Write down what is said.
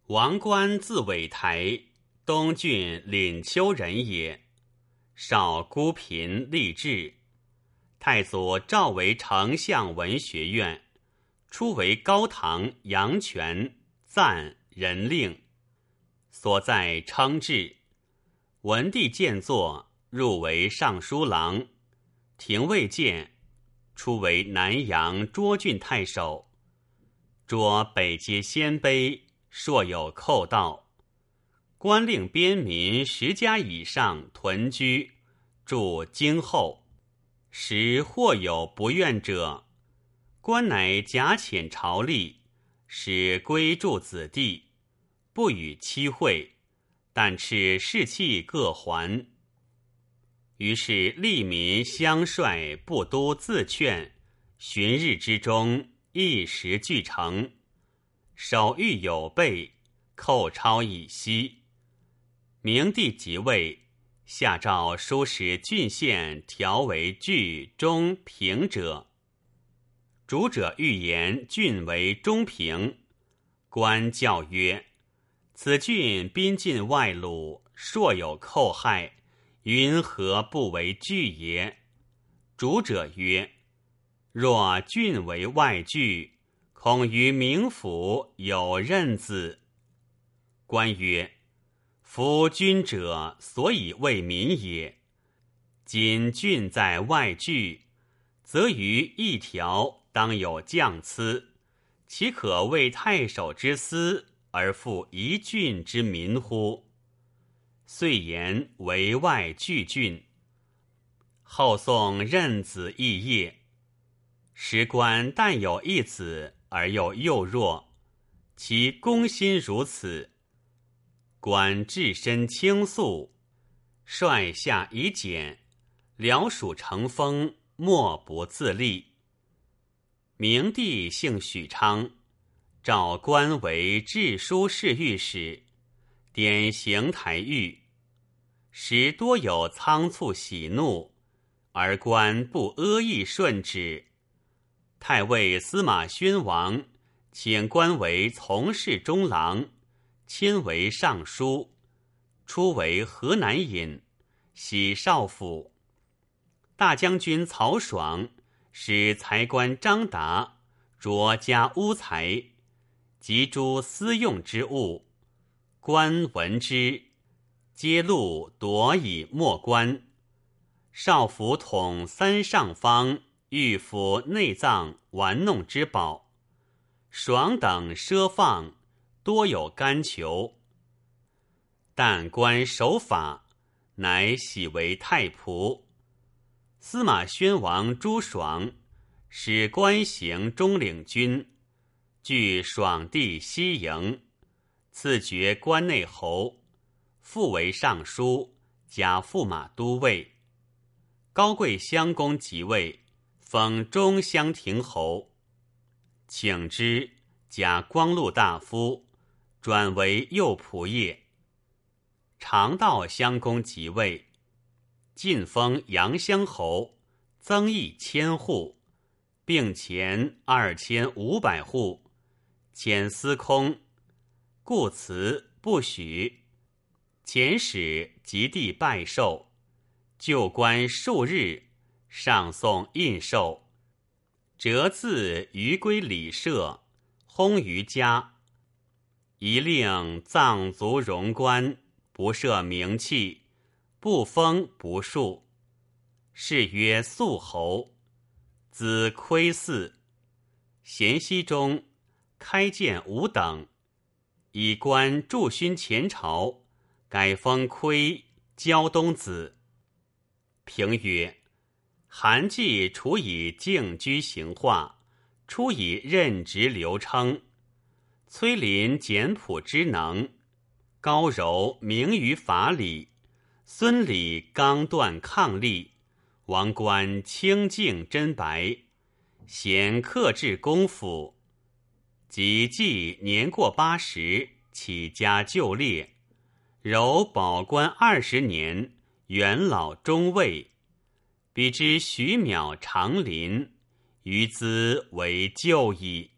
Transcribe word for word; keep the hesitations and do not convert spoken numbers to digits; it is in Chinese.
王观字伟台，东郡廪丘人也。少孤贫立志，太祖召为丞相文学院，初为高堂阳泉赞人令，所在称制。文帝见作，入为尚书郎，廷尉见，初为南阳涿郡太守。涿北接鲜卑，硕有寇盗，官令边民十家以上屯居，驻京后。时或有不愿者，官乃假遣朝吏，使归住子弟，不予期会，但敕士气各还。于是吏民相率部都自劝，旬日之中，一时俱成。守御有备，寇超已息。明帝即位，下诏书使郡县调为据中平者。主者欲言郡为中平，官教曰：此郡宾近外虏，硕有寇害，云何不为据也？主者曰：若郡为外据，恐于冥府有任子。官曰：夫君者所以为民也，今郡在外据，则于一条当有降疵，岂可为太守之私而负一郡之民乎？遂言为外据郡。后宋任子议业，时官但有一子，而又幼弱，其公心如此。官置身倾诉，率下以简，辽属成风，莫不自立。明帝姓许昌，召官为治书侍御史，典刑台狱。时多有仓促喜怒，而官不阿意顺旨。太尉司马宣王请官为从事中郎，迁为尚书，初为河南尹，徙少府。大将军曹爽使才官张达着家污财，及诸私用之物，官闻之，揭露夺以没官。少府统三上方御府内脏玩弄之宝，爽等奢放，多有干裘。但官守法，乃喜为太仆。司马宣王诛爽，使官行中领军，据爽地西营，赐爵关内侯，复为尚书，加驸马都尉。高贵襄公即位，封中乡亭侯，请之，加光禄大夫，转为右仆射。长道襄公即位，晋封阳乡侯，增邑千户，并前二千五百户，遣司空，故辞不许。遣使及地拜寿，就官数日，上送印绶，折字于归礼社，薨于家。一令葬族荣官，不设名器，不封不庶，谥曰肃侯。子窥嗣。咸熙中，开建五等，以官驻勋前朝，改封窥胶东子。评曰：韩既处以静居行化，出以任职流称。崔林简朴之能，高柔明于法理，孙礼刚断抗力，王观清净真白，贤克制公府。及既年过八十，起家就列，柔保官二十年，元老中尉。比之徐邈长林，余兹为旧矣。